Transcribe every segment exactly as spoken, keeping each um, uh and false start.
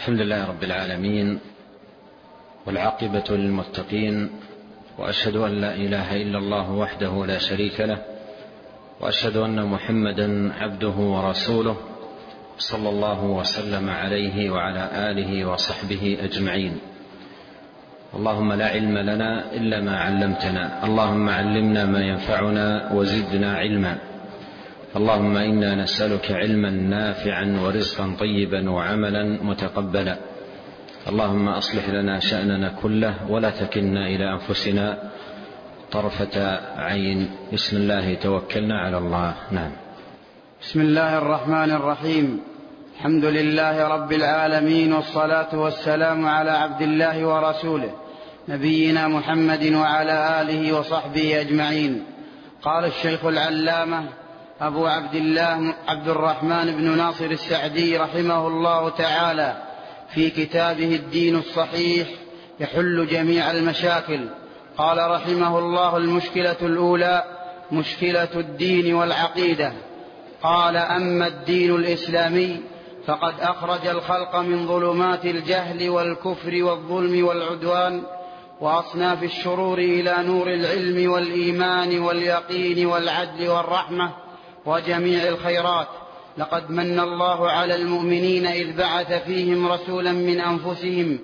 الحمد لله رب العالمين، والعاقبة للمتقين، وأشهد أن لا إله إلا الله وحده لا شريك له، وأشهد أن محمدا عبده ورسوله صلى الله وسلم عليه وعلى آله وصحبه أجمعين. اللهم لا علم لنا إلا ما علمتنا، اللهم علمنا ما ينفعنا وزدنا علما. اللهم إنا نسألك علما نافعا ورزقا طيبا وعملا متقبلا. اللهم أصلح لنا شأننا كله ولا تكلنا إلى أنفسنا طرفة عين. بسم الله توكلنا على الله. نعم. بسم الله الرحمن الرحيم. الحمد لله رب العالمين، والصلاة والسلام على عبد الله ورسوله نبينا محمد وعلى آله وصحبه أجمعين. قال الشيخ العلامة أبو عبد الله عبد الرحمن بن ناصر السعدي رحمه الله تعالى في كتابه الدين الصحيح يحل جميع المشاكل. قال رحمه الله: المشكلة الأولى مشكلة الدين والعقيدة. قال: أما الدين الإسلامي فقد أخرج الخلق من ظلمات الجهل والكفر والظلم والعدوان وأصناف الشرور إلى نور العلم والإيمان واليقين والعدل والرحمة وجميع الخيرات. لقد من الله على المؤمنين إذ بعث فيهم رسولا من أنفسهم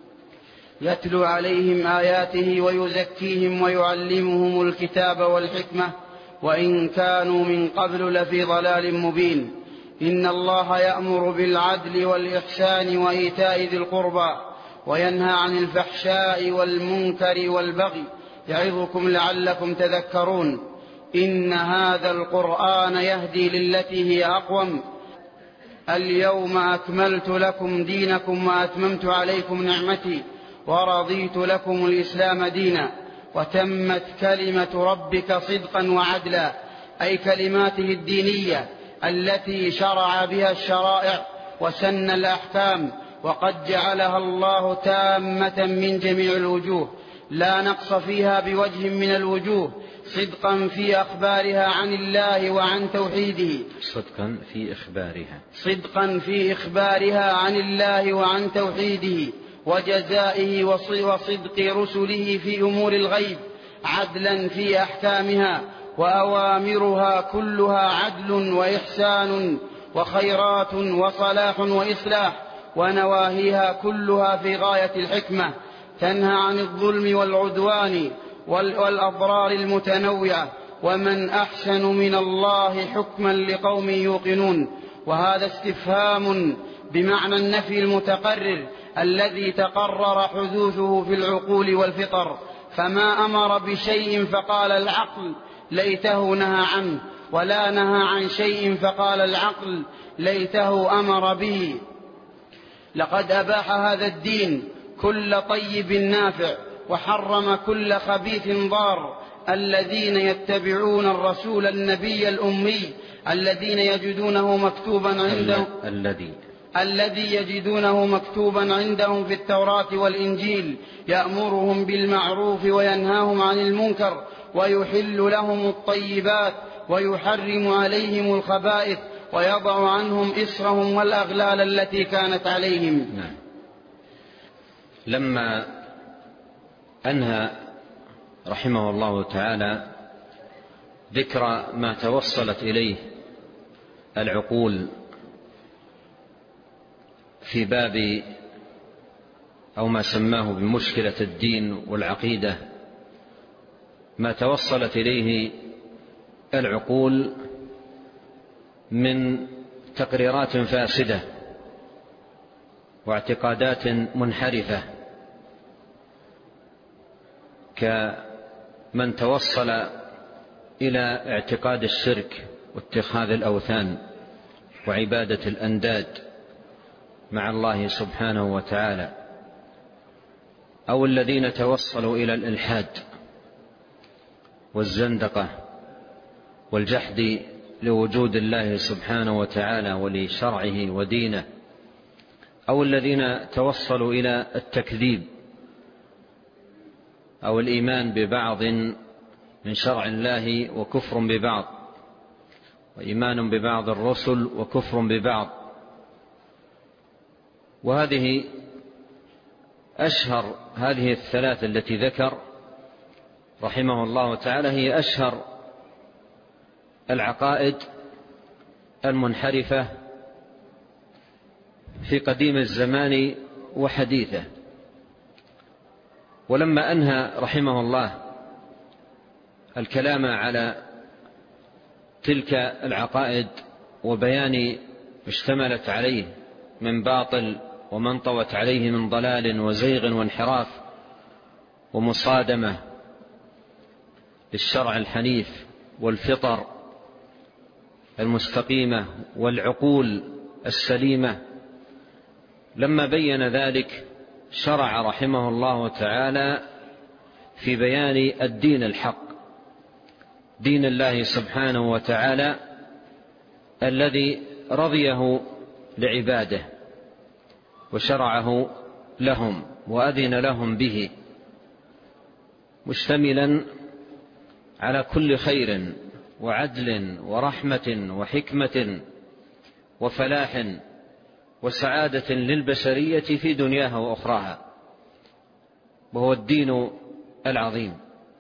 يتلو عليهم آياته ويزكيهم ويعلمهم الكتاب والحكمة وإن كانوا من قبل لفي ضلال مبين. إن الله يأمر بالعدل والإحسان وإيتاء ذي القربى وينهى عن الفحشاء والمنكر والبغي يعظكم لعلكم تذكرون. إن هذا القرآن يهدي للتي هي أقوم. اليوم أكملت لكم دينكم وأتممت عليكم نعمتي ورضيت لكم الإسلام دينا. وتمت كلمة ربك صدقا وعدلا، أي كلماته الدينية التي شرع بها الشرائع وسن الأحكام، وقد جعلها الله تامة من جميع الوجوه لا نقص فيها بوجه من الوجوه، صدقا في أخبارها عن الله وعن توحيده صدقا في إخبارها صدقا في إخبارها عن الله وعن توحيده وجزائه وصدق رسله في أمور الغيب، عدلا في أحكامها، وأوامرها كلها عدل وإحسان وخيرات وصلاح وإصلاح، ونواهيها كلها في غاية الحكمة، تنهى عن الظلم والعدوان والأضرار المتنوعة. ومن أحسن من الله حكما لقوم يوقنون. وهذا استفهام بمعنى النفي المتقرر الذي تقرر حدوثه في العقول والفطر. فما أمر بشيء فقال العقل ليته نهى عنه، ولا نهى عن شيء فقال العقل ليته أمر به. لقد أباح هذا الدين كل طيب نافع، وحرم كل خبيث ضار. الذين يتبعون الرسول النبي الأمي الذين يجدونه مكتوبا عندهم الذي الذي يجدونه مكتوبا عندهم في التوراة والإنجيل، يأمرهم بالمعروف وينهاهم عن المنكر ويحل لهم الطيبات ويحرم عليهم الخبائث ويضع عنهم إصرهم والأغلال التي كانت عليهم. نعم. لما أنهى رحمه الله تعالى ذكر ما توصلت إليه العقول في باب أو ما سماه بمشكلة الدين والعقيدة، ما توصلت إليه العقول من تقريرات فاسدة واعتقادات منحرفة، كمن توصل إلى اعتقاد الشرك واتخاذ الأوثان وعبادة الأنداد مع الله سبحانه وتعالى، أو الذين توصلوا إلى الإلحاد والزندقة والجحد لوجود الله سبحانه وتعالى ولشرعه ودينه، أو الذين توصلوا إلى التكذيب أو الإيمان ببعض من شرع الله وكفر ببعض، وإيمان ببعض الرسل وكفر ببعض، وهذه أشهر هذه الثلاث التي ذكر رحمه الله تعالى هي أشهر العقائد المنحرفة في قديم الزمان وحديثه. ولما أنهى رحمه الله الكلام على تلك العقائد وبيان اشتملت عليه من باطل وما انطوت عليه من ضلال وزيغ وانحراف ومصادمة للشرع الحنيف والفطر المستقيمة والعقول السليمة، لما بين ذلك شرع رحمه الله تعالى في بيان الدين الحق، دين الله سبحانه وتعالى الذي رضيه لعباده وشرعه لهم وأذن لهم به، مشتملا على كل خير وعدل ورحمة وحكمة وفلاح وسعادة للبشرية في دنياها وأخراها، وهو الدين العظيم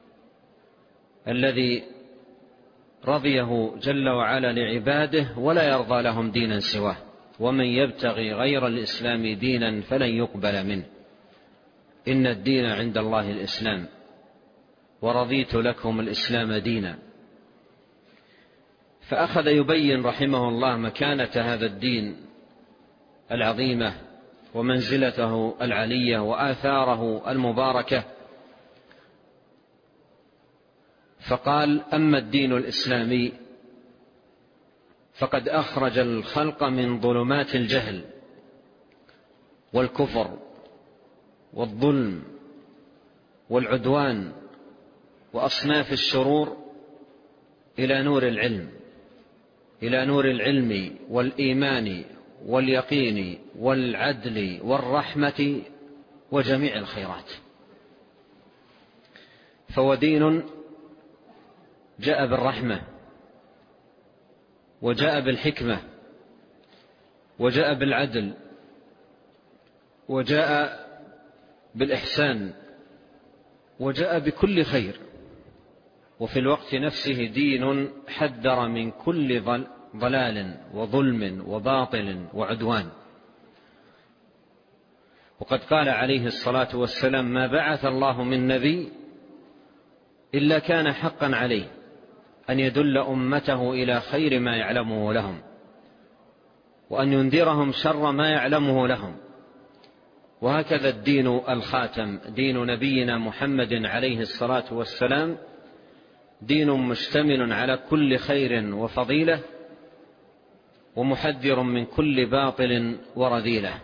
الذي رضيه جل وعلا لعباده ولا يرضى لهم دينا سواه، ومن يبتغي غير الإسلام دينا فلن يقبل منه، إن الدين عند الله الإسلام ورضيت لكم الإسلام دينا. فأخذ يبين رحمه الله مكانة هذا الدين العظيمة ومنزلته العلية وآثاره المباركة، فقال: أما الدين الإسلامي فقد أخرج الخلق من ظلمات الجهل والكفر والظلم والعدوان وأصناف الشرور إلى نور العلم، إلى نور العلم والإيمان واليقين والعدل والرحمة وجميع الخيرات. فهو دين جاء بالرحمة وجاء بالحكمة وجاء بالعدل وجاء بالإحسان وجاء بكل خير، وفي الوقت نفسه دين حذر من كل ضلال وظلم وباطل وعدوان. وقد قال عليه الصلاة والسلام: ما بعث الله من نبي إلا كان حقا عليه أن يدل أمته إلى خير ما يعلمه لهم وأن ينذرهم شر ما يعلمه لهم. وهكذا الدين الخاتم دين نبينا محمد عليه الصلاة والسلام دين مشتمل على كل خير وفضيلة ومحذر من كل باطل ورذيلة.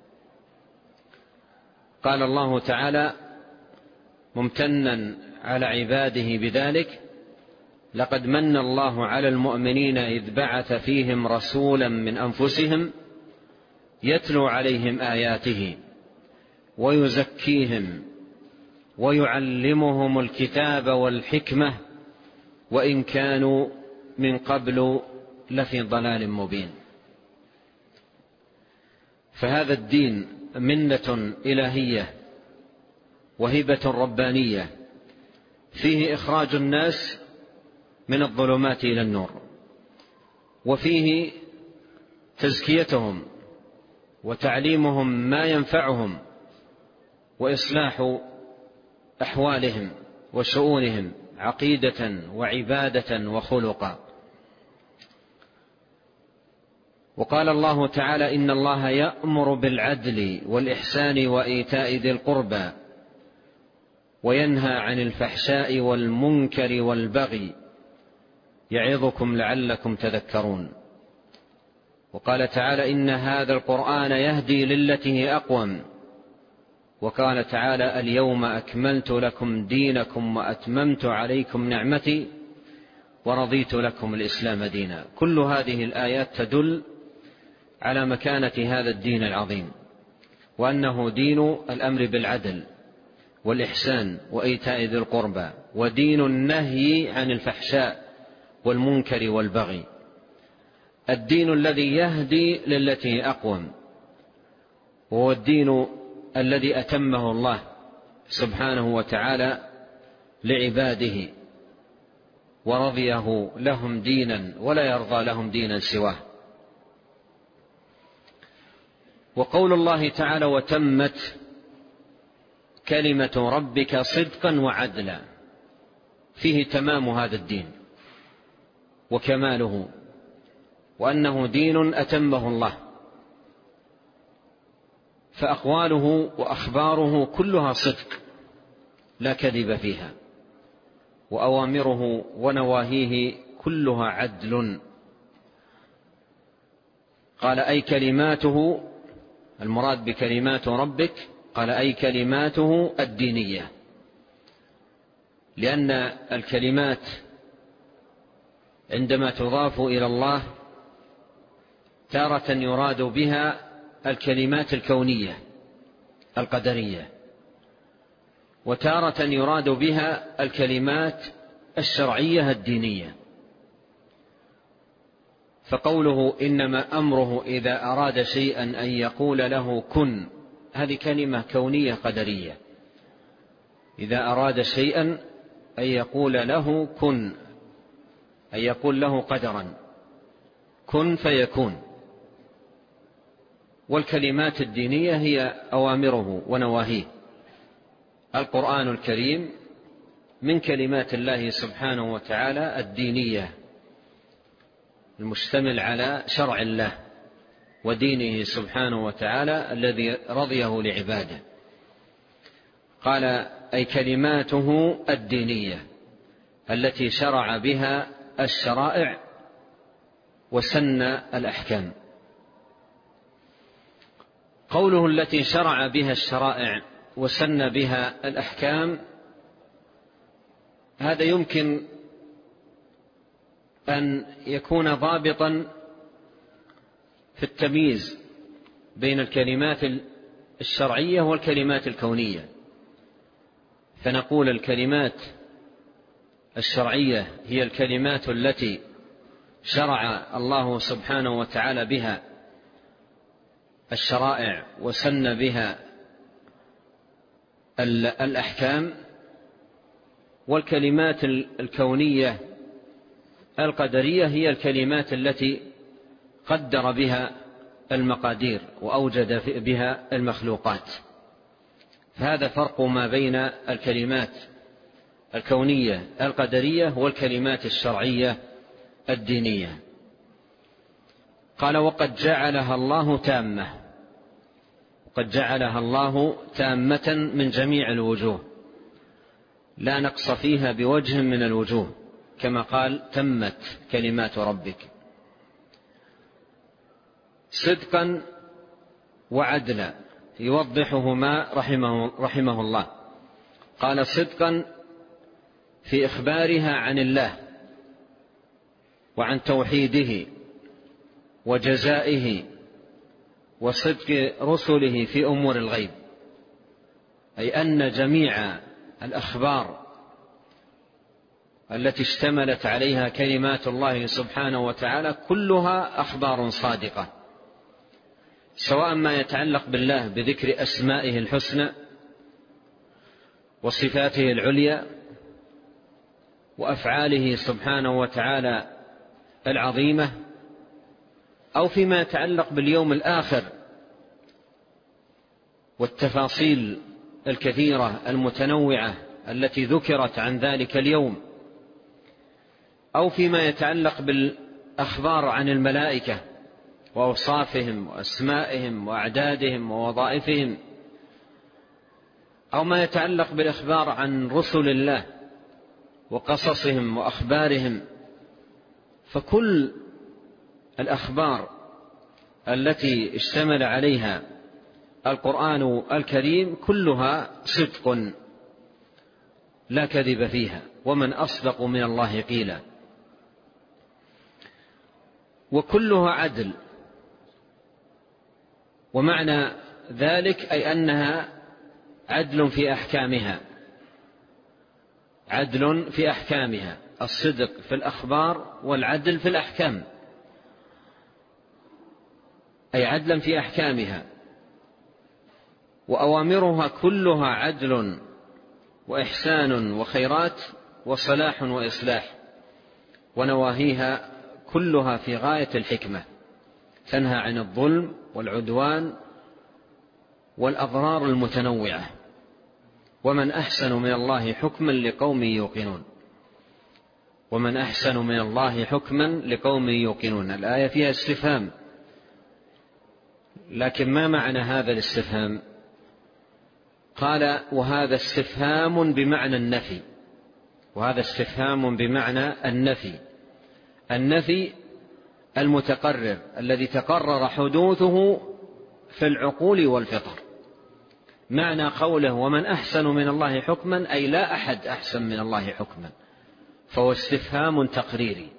قال الله تعالى ممتنا على عباده بذلك: لقد من الله على المؤمنين إذ بعث فيهم رسولا من أنفسهم يتلو عليهم آياته ويزكيهم ويعلمهم الكتاب والحكمة وإن كانوا من قبل لفي ضلال مبين. فهذا الدين منة إلهية وهبة ربانية فيه إخراج الناس من الظلمات إلى النور، وفيه تزكيتهم وتعليمهم ما ينفعهم وإصلاح أحوالهم وشؤونهم عقيدة وعبادة وخلقا. وقال الله تعالى: إن الله يأمر بالعدل والإحسان وإيتاء ذي القربى وينهى عن الفحشاء والمنكر والبغي يعظكم لعلكم تذكرون. وقال تعالى: إن هذا القرآن يهدي للتي هي أقوم. وقال تعالى: اليوم أكملت لكم دينكم وأتممت عليكم نعمتي ورضيت لكم الإسلام دينا. كل هذه الآيات تدل على مكانة هذا الدين العظيم، وأنه دين الأمر بالعدل والإحسان وإيتاء ذي القربى، ودين النهي عن الفحشاء والمنكر والبغي، الدين الذي يهدي للتي أقوم وهو الدين الذي أتمه الله سبحانه وتعالى لعباده ورضيه لهم دينا ولا يرضى لهم دينا سواه. وقول الله تعالى وتمت كلمة ربك صدقا وعدلا فيه تمام هذا الدين وكماله، وأنه دين أتمه الله، فأقواله وأخباره كلها صدق لا كذب فيها، وأوامره ونواهيه كلها عدل. قال أي كلماته، المراد بكلمات ربك قال أي كلماته الدينية، لأن الكلمات عندما تضاف إلى الله تارة يراد بها الكلمات الكونية القدرية، وتارة يراد بها الكلمات الشرعية الدينية. فقوله إنما أمره إذا أراد شيئا أن يقول له كن، هذه كلمة كونية قدرية. إذا أراد شيئا أن يقول له كن، أن يقول له قدرا كن فيكون. والكلمات الدينية هي أوامره ونواهيه. القرآن الكريم من كلمات الله سبحانه وتعالى الدينية المشتمل على شرع الله ودينه سبحانه وتعالى الذي رضيه لعباده. قال أي كلماته الدينية التي شرع بها الشرائع وسن الأحكام. قوله التي شرع بها الشرائع وسن بها الأحكام، هذا يمكن أن يكون ضابطا في التمييز بين الكلمات الشرعية والكلمات الكونية. فنقول الكلمات الشرعية هي الكلمات التي شرع الله سبحانه وتعالى بها الشرائع وسن بها الأحكام، والكلمات الكونية القدرية هي الكلمات التي قدر بها المقادير وأوجد بها المخلوقات. فهذا فرق ما بين الكلمات الكونية القدرية والكلمات الشرعية الدينية. قال وقد جعلها الله تامة، قد جعلها الله تامة من جميع الوجوه لا نقص فيها بوجه من الوجوه، كما قال تمت كلمات ربك، صدقا وعدلا يوضحهما رحمه, رحمه الله. قال صدقا في إخبارها عن الله وعن توحيده وجزائه وصدق رسله في أمور الغيب، أي أن جميع الأخبار التي اشتملت عليها كلمات الله سبحانه وتعالى كلها أخبار صادقة، سواء ما يتعلق بالله بذكر أسمائه الحسنى وصفاته العليا وأفعاله سبحانه وتعالى العظيمة، أو فيما يتعلق باليوم الآخر والتفاصيل الكثيرة المتنوعة التي ذكرت عن ذلك اليوم، أو فيما يتعلق بالأخبار عن الملائكة وأوصافهم وأسمائهم وأعدادهم ووظائفهم، أو ما يتعلق بالإخبار عن رسل الله وقصصهم وأخبارهم. فكل الأخبار التي اشتمل عليها القرآن الكريم كلها صدق لا كذب فيها، ومن أصدق من الله قيلا، وكلها عدل. ومعنى ذلك أي أنها عدل في أحكامها، عدل في أحكامها، الصدق في الأخبار والعدل في الأحكام، أي عدلا في أحكامها. وأوامرها كلها عدل وإحسان وخيرات وصلاح وإصلاح، ونواهيها كلها في غاية الحكمة، تنهى عن الظلم والعدوان والأضرار المتنوعة. ومن أحسن من الله حكما لقوم يوقنون ومن أحسن من الله حكما لقوم يوقنون. الآية فيها استفهام، لكن ما معنى هذا الاستفهام؟ قال وهذا استفهام بمعنى النفي وهذا استفهام بمعنى النفي النفي المتقرر الذي تقرر حدوثه في العقول والفطر. معنى قوله ومن أحسن من الله حكما أي لا أحد أحسن من الله حكما، فهو استفهام تقريري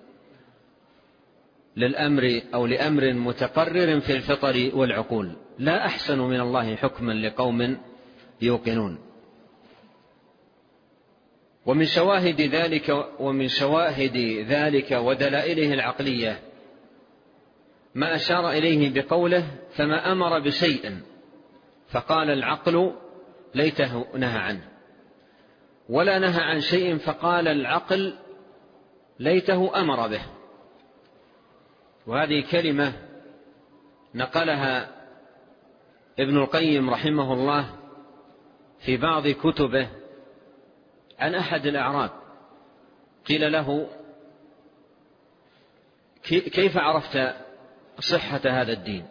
للأمر أو لأمر متقرر في الفطر والعقول، لا أحسن من الله حكما لقوم يوقنون. ومن شواهد ذلك ومن شواهد ذلك ودلائله العقلية ما أشار إليه بقوله فما أمر بشيء فقال العقل ليته نهى عنه، ولا نهى عن شيء فقال العقل ليته أمر به. وهذه كلمة نقلها ابن القيم رحمه الله في بعض كتبه عن أحد الأعراب. قيل له كيف عرفت صحة هذا الدين؟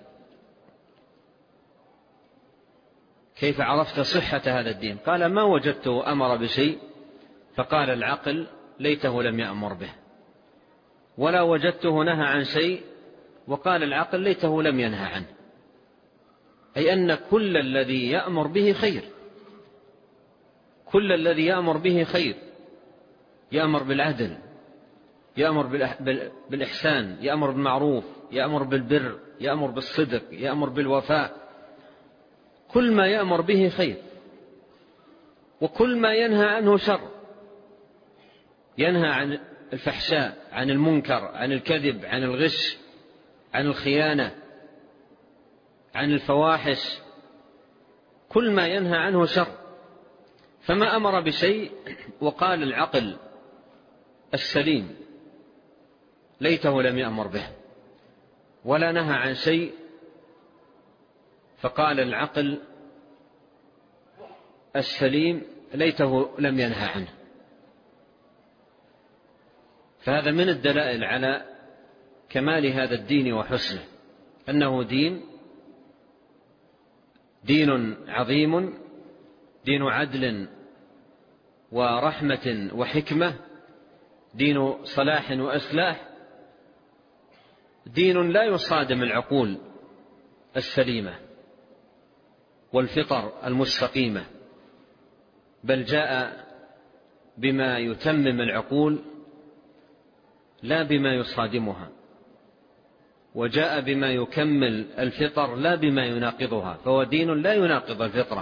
كيف عرفت صحة هذا الدين؟ قال ما وجدته أمر بشيء فقال العقل ليته لم يأمر به، ولا وجدته نهى عن شيء وقال العقل ليته لم ينهى عنه. أي أن كل الذي يأمر به خير، كل الذي يأمر به خير، يأمر بالعدل، يأمر بالإحسان، يأمر بالمعروف، يأمر بالبر، يأمر بالصدق، يأمر بالوفاء، كل ما يأمر به خير، وكل ما ينهى عنه شر. ينهى عن الفحشاء، عن المنكر، عن الكذب، عن الغش، عن الخيانة، عن الفواحش، كل ما ينهى عنه شر. فما أمر بشيء وقال العقل السليم ليته لم يأمر به، ولا نهى عن شيء فقال العقل السليم ليته لم ينهى عنه. فهذا من الدلائل على كمال هذا الدين وحسنه، أنه دين دين عظيم، دين عدل ورحمة وحكمة، دين صلاح وإصلاح، دين لا يصادم العقول السليمة والفطر المستقيمة، بل جاء بما يتمم العقول لا بما يصادمها، وجاء بما يكمل الفطر لا بما يناقضها، فهو دين لا يناقض الفطرة،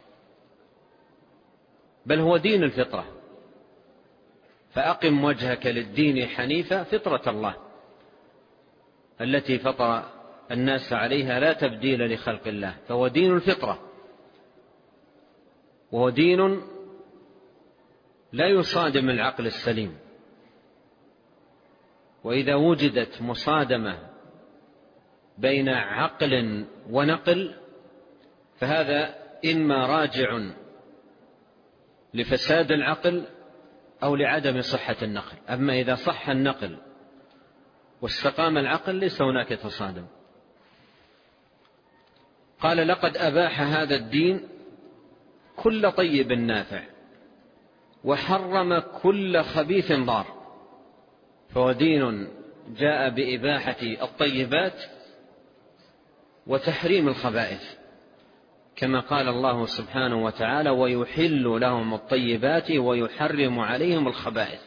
بل هو دين الفطرة. فأقم وجهك للدين حنيفا فطرة الله التي فطر الناس عليها لا تبديل لخلق الله، فهو دين الفطرة، وهو دين لا يصادم العقل السليم. وإذا وجدت مصادمة بين عقل ونقل فهذا إما راجع لفساد العقل أو لعدم صحة النقل. أما إذا صح النقل واستقام العقل ليس هناك تصادم. قال لقد أباح هذا الدين كل طيب نافع وحرم كل خبيث ضار، فهو دين جاء بإباحة الطيبات وتحريم الخبائث، كما قال الله سبحانه وتعالى ويحل لهم الطيبات ويحرم عليهم الخبائث.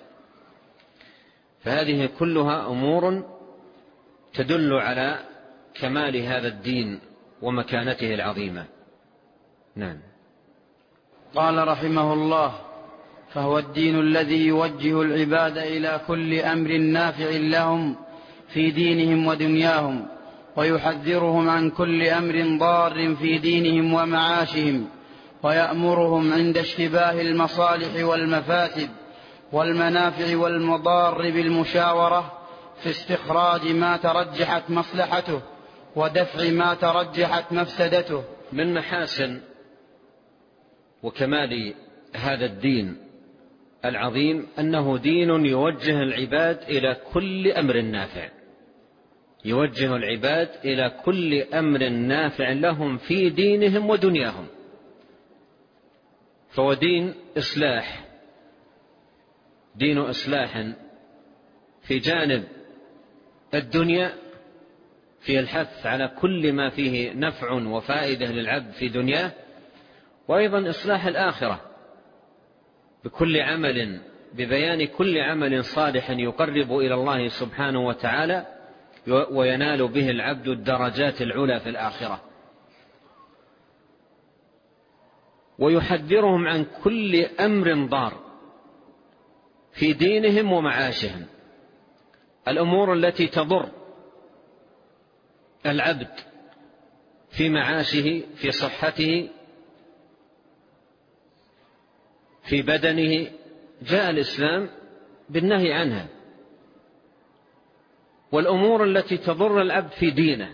فهذه كلها أمور تدل على كمال هذا الدين ومكانته العظيمة. نعم. قال رحمه الله فهو الدين الذي يوجه العباد إلى كل أمر نافع لهم في دينهم ودنياهم، ويحذرهم عن كل أمر ضار في دينهم ومعاشهم، ويأمرهم عند اشتباه المصالح والمفاسد والمنافع والمضار بالمشاورة في استخراج ما ترجحت مصلحته ودفع ما ترجحت مفسدته. من محاسن وكمال هذا الدين العظيم أنه دين يوجه العباد إلى كل أمر نافع، يوجه العباد إلى كل أمر نافع لهم في دينهم ودنياهم. فهو دين إصلاح، دين إصلاح في جانب الدنيا، في الحث على كل ما فيه نفع وفائدة للعبد في دنياه، وأيضا إصلاح الآخرة بكل عمل، ببيان كل عمل صالح يقرب إلى الله سبحانه وتعالى وينال به العبد الدرجات العلى في الآخرة. ويحذرهم عن كل أمر ضار في دينهم ومعاشهم، الأمور التي تضر العبد في معاشه، في صحته، في بدنه، جاء الإسلام بالنهي عنها. والأمور التي تضر العبد في دينه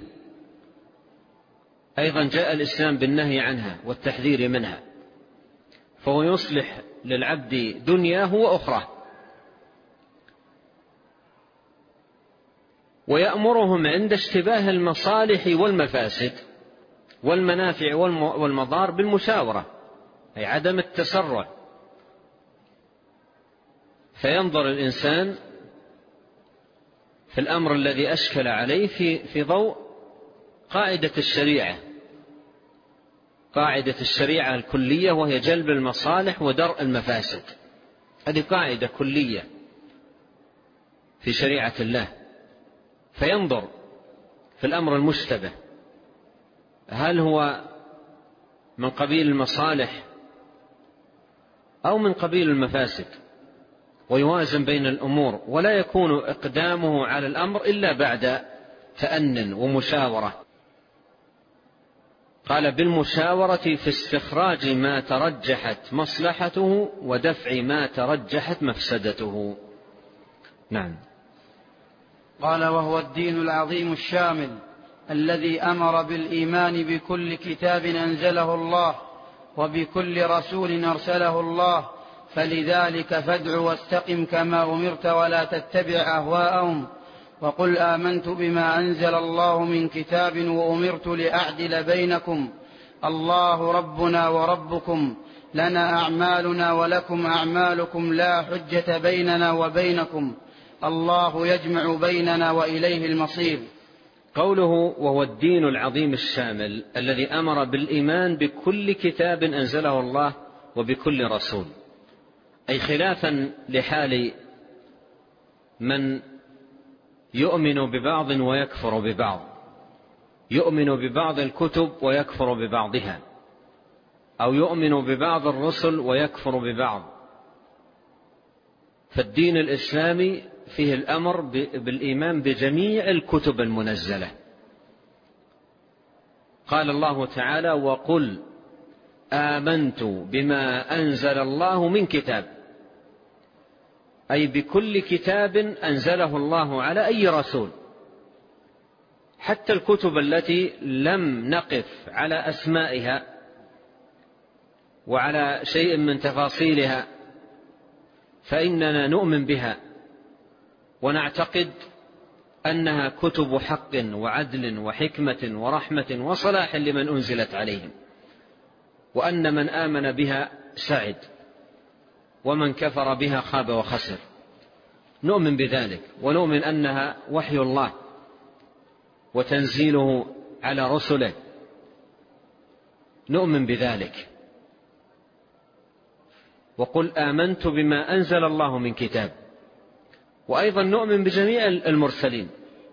أيضا جاء الإسلام بالنهي عنها والتحذير منها، فهو يصلح للعبد دنياه وأخراه. ويأمرهم عند اشتباه المصالح والمفاسد والمنافع والمضار بالمشاورة، أي عدم التسرع، فينظر الإنسان في الأمر الذي أشكل عليه في في ضوء قاعدة الشريعة، قاعدة الشريعة الكلية، وهي جلب المصالح ودرء المفاسد. هذه قاعدة كلية في شريعة الله. فينظر في الأمر المشتبه هل هو من قبيل المصالح أو من قبيل المفاسد، ويوازن بين الأمور، ولا يكون إقدامه على الأمر إلا بعد تأنٍ ومشاورة. قال بالمشاورة في استخراج ما ترجحت مصلحته ودفع ما ترجحت مفسدته. نعم. قال وهو الدين العظيم الشامل الذي أمر بالإيمان بكل كتاب أنزله الله وبكل رسول أرسله الله، فلذلك فادع واستقم كما أمرت ولا تتبع أهواءهم، وقل آمنت بما أنزل الله من كتاب وأمرت لأعدل بينكم، الله ربنا وربكم، لنا أعمالنا ولكم أعمالكم، لا حجة بيننا وبينكم، الله يجمع بيننا وإليه المصير. قوله وهو الدين العظيم الشامل الذي أمر بالإيمان بكل كتاب أنزله الله وبكل رسول، أي خلافا لحال من يؤمن ببعض ويكفر ببعض، يؤمن ببعض الكتب ويكفر ببعضها، أو يؤمن ببعض الرسل ويكفر ببعض. فالدين الإسلامي فيه الأمر بالإيمان بجميع الكتب المنزلة. قال الله تعالى وقل آمنت بما أنزل الله من كتاب، أي بكل كتاب أنزله الله على أي رسول، حتى الكتب التي لم نقف على أسمائها وعلى شيء من تفاصيلها فإننا نؤمن بها ونعتقد أنها كتب حق وعدل وحكمة ورحمة وصلاح لمن أنزلت عليهم، وأن من آمن بها سعد ومن كفر بها خاب وخسر. نؤمن بذلك، ونؤمن أنها وحي الله وتنزيله على رسله، نؤمن بذلك. وقل آمنت بما أنزل الله من كتاب. وأيضا نؤمن بجميع المرسلين.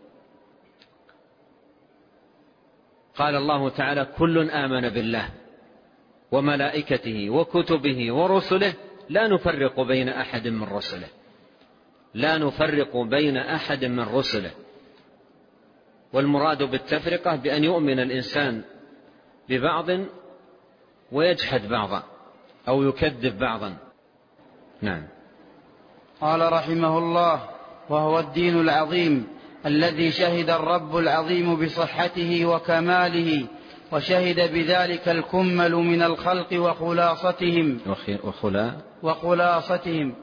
قال الله تعالى كل آمن بالله وملائكته وكتبه ورسله لا نفرق بين أحد من رسله، لا نفرق بين أحد من رسله. والمراد بالتفرقة بأن يؤمن الإنسان ببعض ويجحد بعضا أو يكذب بعضا. نعم. قال رحمه الله: وهو الدين العظيم الذي شهد الرب العظيم بصحته وكماله، وشهد بذلك الكمل من الخلق وخلاصتهم وخلا وخلاصتهم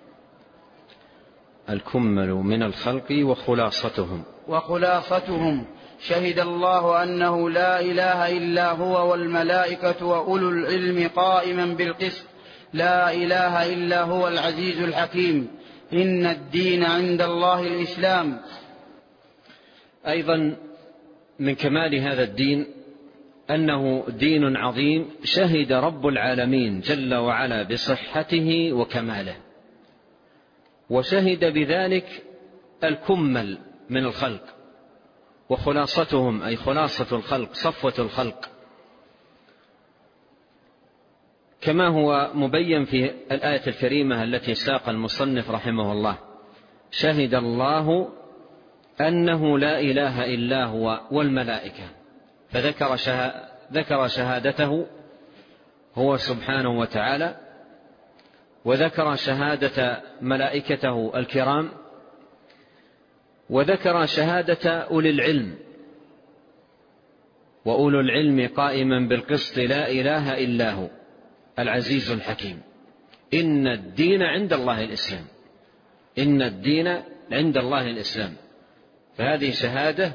الكمل من الخلق وخلاصتهم وخلاصتهم شهد الله أنه لا إله إلا هو والملائكة وأولو العلم قائما بالقسط، لا إله إلا هو العزيز الحكيم، إن الدين عند الله الإسلام. أيضا من كمال هذا الدين أنه دين عظيم شهد رب العالمين جل وعلا بصحته وكماله، وشهد بذلك الكمل من الخلق وخلاصتهم، أي خلاصة الخلق، صفوة الخلق، كما هو مبين في الآية الكريمة التي ساق المصنف رحمه الله: شهد الله أنه لا إله إلا هو والملائكة، فذكر ذكر شهادته هو سبحانه وتعالى، وذكر شهادة ملائكته الكرام، وذكر شهادة أولي العلم، وأولو العلم قائما بالقسط لا إله إلا هو العزيز الحكيم، إن الدين عند الله الإسلام، إن الدين عند الله الإسلام. فهذه شهادة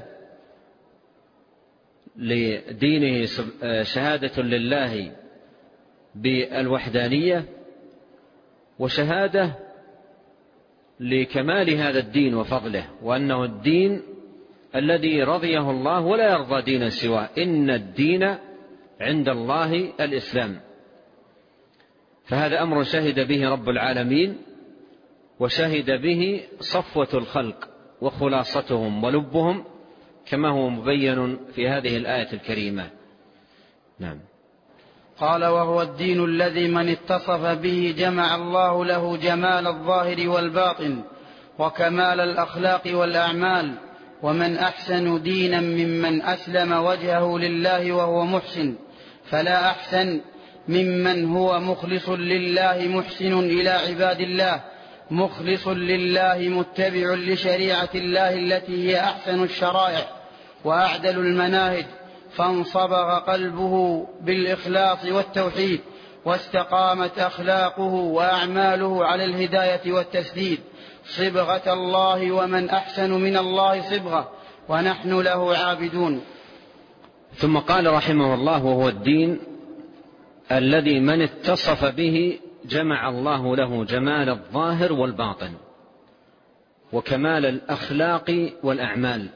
لدينه، شهادة لله بالوحدانية، وشهادة لكمال هذا الدين وفضله، وأنه الدين الذي رضيه الله ولا يرضى دينا سواه، إن الدين عند الله الإسلام. فهذا أمر شهد به رب العالمين، وشهد به صفوة الخلق وخلاصتهم ولبهم، كما هو مبين في هذه الآية الكريمة. نعم. قال: وهو الدين الذي من اتصف به جمع الله له جمال الظاهر والباطن وكمال الأخلاق والأعمال، ومن أحسن دينا ممن أسلم وجهه لله وهو محسن، فلا أحسن ممن هو مخلص لله محسن إلى عباد الله، مخلص لله متبع لشريعة الله التي هي أحسن الشرائع وأعدل المناهج، فانصبغ قلبه بالإخلاص والتوحيد، واستقامت أخلاقه وأعماله على الهداية والتسديد، صبغة الله، ومن أحسن من الله صبغة، ونحن له عابدون. ثم قال رحمه الله: وهو الدين الذي من اتصف به جمع الله له جمال الظاهر والباطن وكمال الأخلاق والأعمال،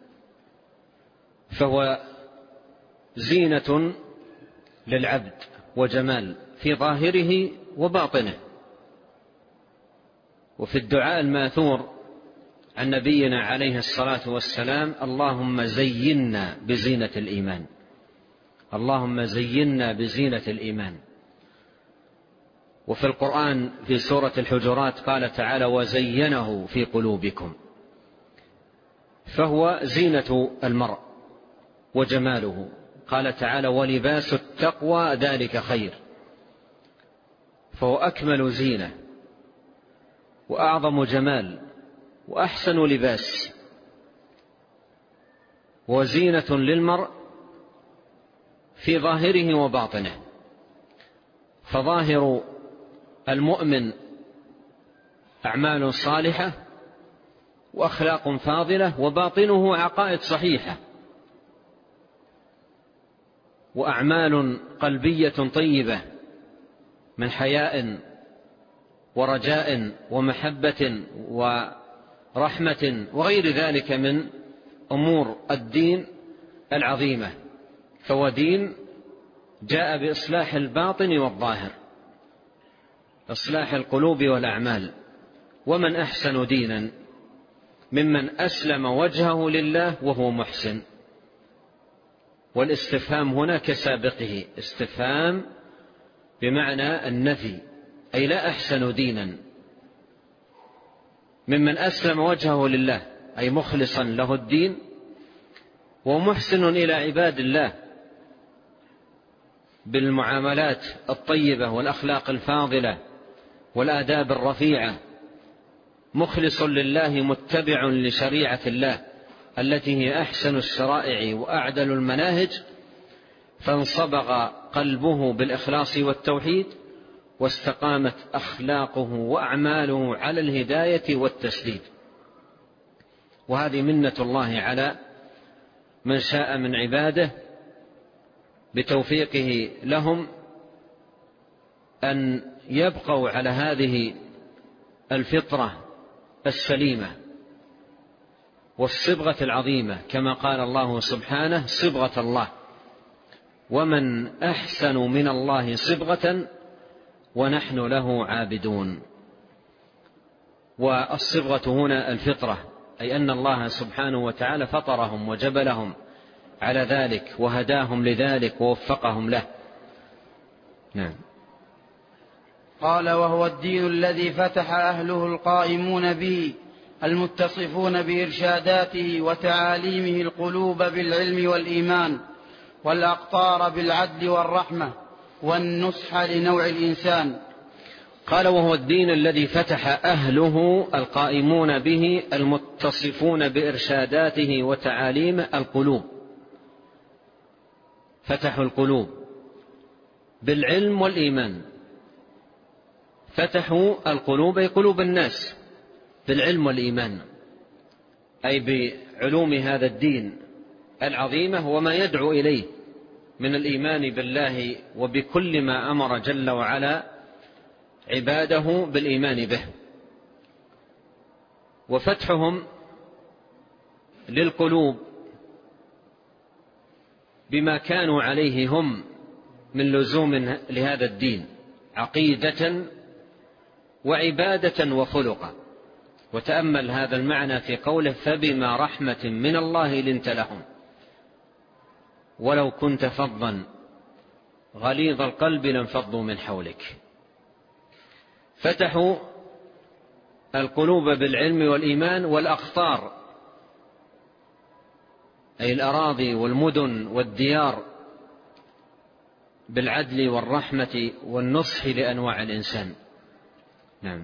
فهو زينة للعبد وجمال في ظاهره وباطنه. وفي الدعاء الماثور عن نبينا عليه الصلاة والسلام: اللهم زينا بزينة الإيمان، اللهم زينا بزينة الإيمان. وفي القرآن في سورة الحجرات قال تعالى: وزينه في قلوبكم، فهو زينة المرء وجماله. قال تعالى: ولباس التقوى ذلك خير، فهو أكمل زينة وأعظم جمال وأحسن لباس، وزينة للمرء في ظاهره وباطنه. فظاهر المؤمن أعمال صالحة وأخلاق فاضلة، وباطنه عقائد صحيحة وأعمال قلبية طيبة من حياء ورجاء ومحبة ورحمة وغير ذلك من أمور الدين العظيمة. فهو دين جاء بإصلاح الباطن والظاهر، إصلاح القلوب والأعمال. ومن أحسن دينا ممن أسلم وجهه لله وهو محسن. والاستفهام هنا كسابقه، استفهام بمعنى النفي، أي لا أحسن دينا ممن أسلم وجهه لله، أي مخلصا له الدين ومحسن إلى عباد الله بالمعاملات الطيبة والأخلاق الفاضلة والآداب الرفيعة، مخلص لله متبع لشريعة الله التي هي أحسن الشرائع وأعدل المناهج، فانصبغ قلبه بالإخلاص والتوحيد، واستقامت أخلاقه وأعماله على الهداية والتسديد. وهذه منة الله على من شاء من عباده بتوفيقه لهم أن يبقوا على هذه الفطرة السليمة والصبغة العظيمة، كما قال الله سبحانه: صبغة الله، ومن أحسن من الله صبغة ونحن له عابدون. والصبغة هنا الفطرة، أي أن الله سبحانه وتعالى فطرهم وجبلهم على ذلك وهداهم لذلك ووفقهم له. نعم. قال: وهو الدين الذي فتح أهله القائمون به المتصفون بإرشاداته وتعاليمه القلوب بالعلم والإيمان، والأقطار بالعدل والرحمة والنصح لنوع الإنسان. قال: وهو الدين الذي فتح أهله القائمون به المتصفون بإرشاداته وتعاليمه القلوب. فتحوا القلوب بالعلم والإيمان. فتحوا القلوب أي قلوب الناس بالعلم والإيمان، أي بعلوم هذا الدين العظيمة وما يدعو إليه من الإيمان بالله وبكل ما أمر جل وعلا عباده بالإيمان به. وفتحهم للقلوب بما كانوا عليه هم من لزوم لهذا الدين عقيدة وعبادة وخلقا. وتأمل هذا المعنى في قوله: فبما رحمة من الله لنت لهم ولو كنت فظا غليظ القلب لانفضوا من حولك. فتحوا القلوب بالعلم والإيمان، والأقطار أي الأراضي والمدن والديار بالعدل والرحمة والنصح لأنواع الإنسان. نعم.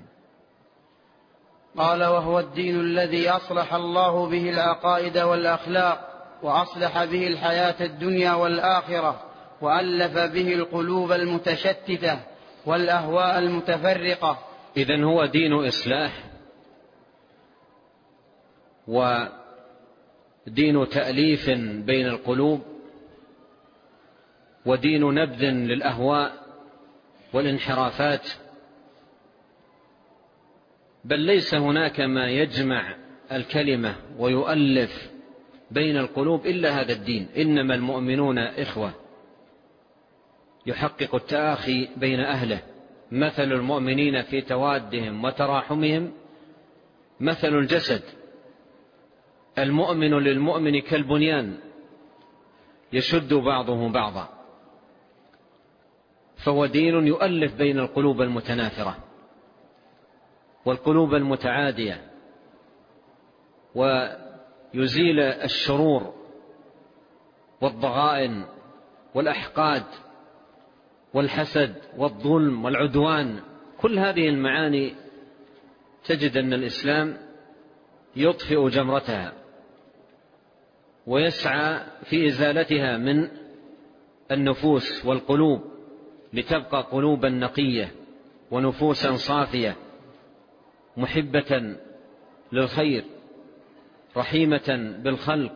قال: وهو الدين الذي أصلح الله به العقائد والأخلاق، وأصلح به الحياة الدنيا والآخرة، وألف به القلوب المتشتتة والأهواء المتفرقة. إذن هو دين إصلاح ودين تأليف بين القلوب، ودين نبذ للأهواء والانحرافات، بل ليس هناك ما يجمع الكلمة ويؤلف بين القلوب إلا هذا الدين. إنما المؤمنون إخوة، يحقق التآخي بين أهله. مثل المؤمنين في توادهم وتراحمهم مثل الجسد، المؤمن للمؤمن كالبنيان يشد بعضه بعضا. فهو دين يؤلف بين القلوب المتنافرة والقلوب المتعادية، ويزيل الشرور والضغائن والأحقاد والحسد والظلم والعدوان. كل هذه المعاني تجد أن الإسلام يطفئ جمرتها ويسعى في إزالتها من النفوس والقلوب، لتبقى قلوبا نقية ونفوسا صافية محبة للخير، رحيمة بالخلق،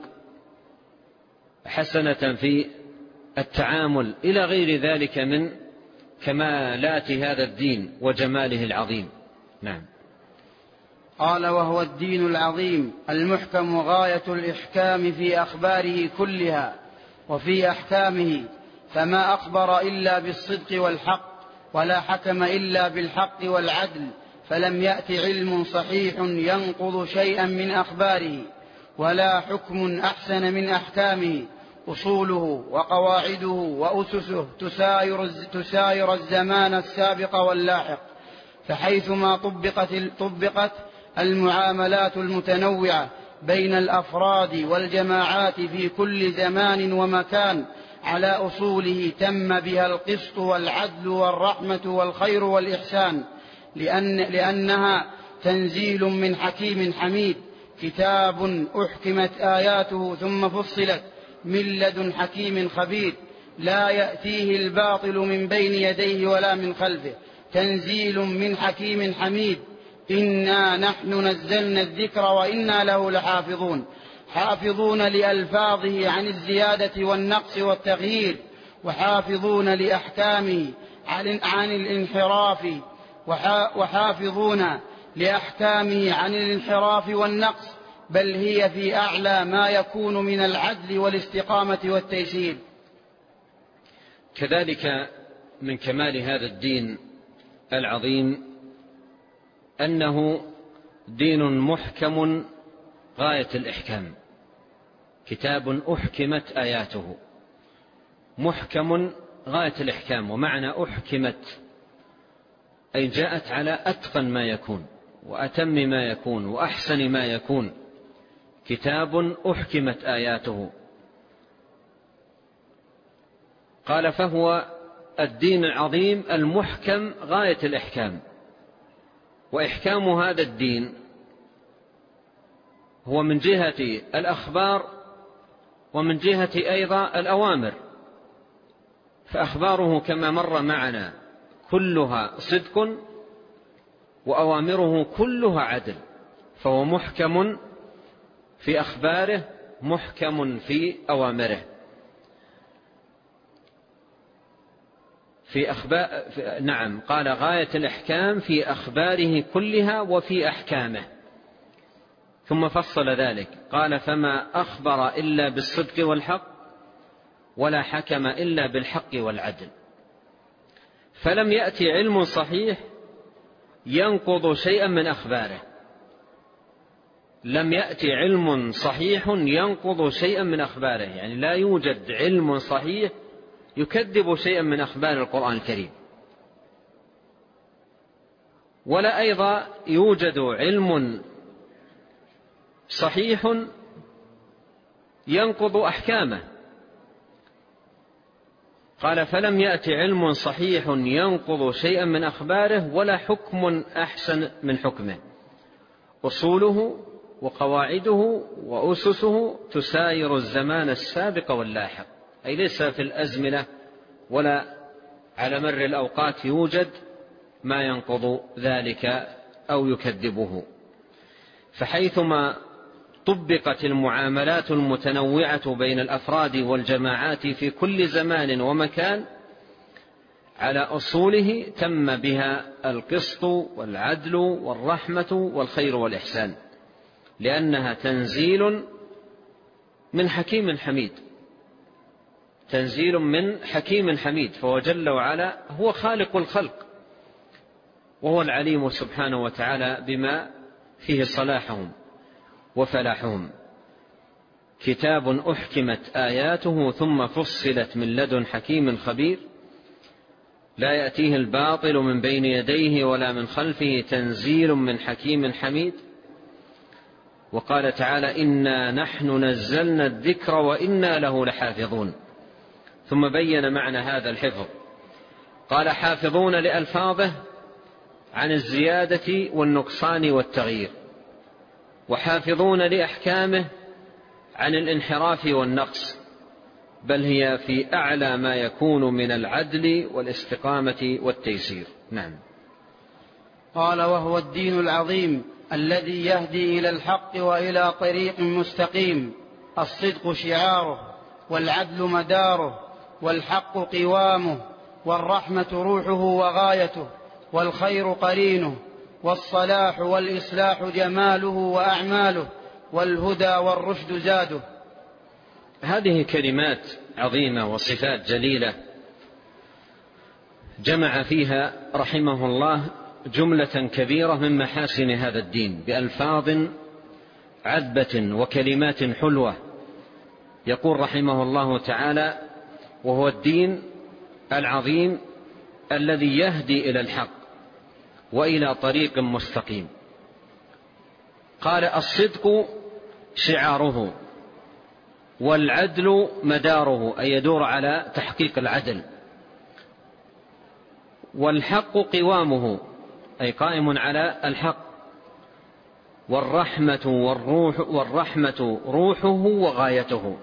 حسنة في التعامل، إلى غير ذلك من كمالات هذا الدين وجماله العظيم. نعم. قال: وهو الدين العظيم المحكم غاية الإحكام في أخباره كلها وفي أحكامه، فما أخبر إلا بالصدق والحق، ولا حكم إلا بالحق والعدل، فلم يأت علم صحيح ينقض شيئا من أخباره، ولا حكم أحسن من أحكامه. أصوله وقواعده وأسسه تساير, تساير الزمان السابق واللاحق، فحيثما طبقت, طبقت المعاملات المتنوعة بين الأفراد والجماعات في كل زمان ومكان على أصوله تم بها القسط والعدل والرحمة والخير والإحسان، لأن لأنها تنزيل من حكيم حميد، كتاب أحكمت آياته ثم فصلت من لدن حكيم خبير، لا يأتيه الباطل من بين يديه ولا من خلفه، تنزيل من حكيم حميد. إنا نحن نزلنا الذكر وإنا له لحافظون، حافظون لألفاظه عن الزيادة والنقص والتغيير، وحافظون لأحكامه عن الانحراف وحافظون لأحكامه عن الانحراف والنقص، بل هي في أعلى ما يكون من العدل والاستقامة والتيسير. كذلك من كمال هذا الدين العظيم أنه دين محكم غاية الإحكام، كتاب أحكمت آياته، محكم غاية الإحكام. ومعنى أحكمت أي جاءت على أتقن ما يكون وأتم ما يكون وأحسن ما يكون، كتاب أحكمت آياته. قال فهو الدين العظيم المحكم غاية الإحكام. وإحكام هذا الدين هو من جهة الأخبار ومن جهة أيضا الأوامر، فأخباره كما مر معنا كلها صدق وأوامره كلها عدل، فهو محكم في أخباره محكم في أوامره. في أخبار نعم قال غاية الإحكام في أخباره كلها وفي أحكامه، ثم فصل ذلك قال فما أخبر إلا بالصدق والحق ولا حكم إلا بالحق والعدل. فلم يأتي علم صحيح ينقض شيئا من أخباره، لم يأتي علم صحيح ينقض شيئا من أخباره، يعني لا يوجد علم صحيح يكذب شيئا من أخبار القرآن الكريم، ولا أيضا يوجد علم صحيح ينقض أحكامه. قال فلم يأتي علم صحيح ينقض شيئا من أخباره ولا حكم أحسن من حكمه، أصوله وقواعده وأسسه تساير الزمان السابق واللاحق، أي ليس في الأزمنة ولا على مر الأوقات يوجد ما ينقض ذلك أو يكذبه. فحيثما طبقت المعاملات المتنوعة بين الأفراد والجماعات في كل زمان ومكان على أصوله تم بها القسط والعدل والرحمة والخير والإحسان، لأنها تنزيل من حكيم حميد، تنزيل من حكيم حميد، فهو جل وعلا هو خالق الخلق وهو العليم سبحانه وتعالى بما فيه صلاحهم وفلاحهم. كتاب أحكمت آياته ثم فصلت من لدن حكيم خبير، لا يأتيه الباطل من بين يديه ولا من خلفه، تنزيل من حكيم حميد. وقال تعالى إنا نحن نزلنا الذكر وإنا له لحافظون، ثم بين معنى هذا الحفظ، قال حافظون لألفاظه عن الزيادة والنقصان والتغيير، وحافظون لأحكامه عن الانحراف والنقص، بل هي في أعلى ما يكون من العدل والاستقامة والتيسير. نعم. قال وهو الدين العظيم الذي يهدي إلى الحق وإلى طريق مستقيم، الصدق شعاره والعدل مداره والحق قوامه والرحمة روحه وغايته والخير قرينه والصلاح والإصلاح جماله وأعماله والهدى والرشد زاده. هذه كلمات عظيمة وصفات جليلة جمع فيها رحمه الله جملة كبيرة من محاسن هذا الدين بألفاظ عذبة وكلمات حلوة. يقول رحمه الله تعالى وهو الدين العظيم الذي يهدي إلى الحق وإلى طريق مستقيم. قال الصدق شعاره، والعدل مداره، أي يدور على تحقيق العدل، والحق قوامه، أي قائم على الحق، والرحمة والروح والرحمة روحه وغايته،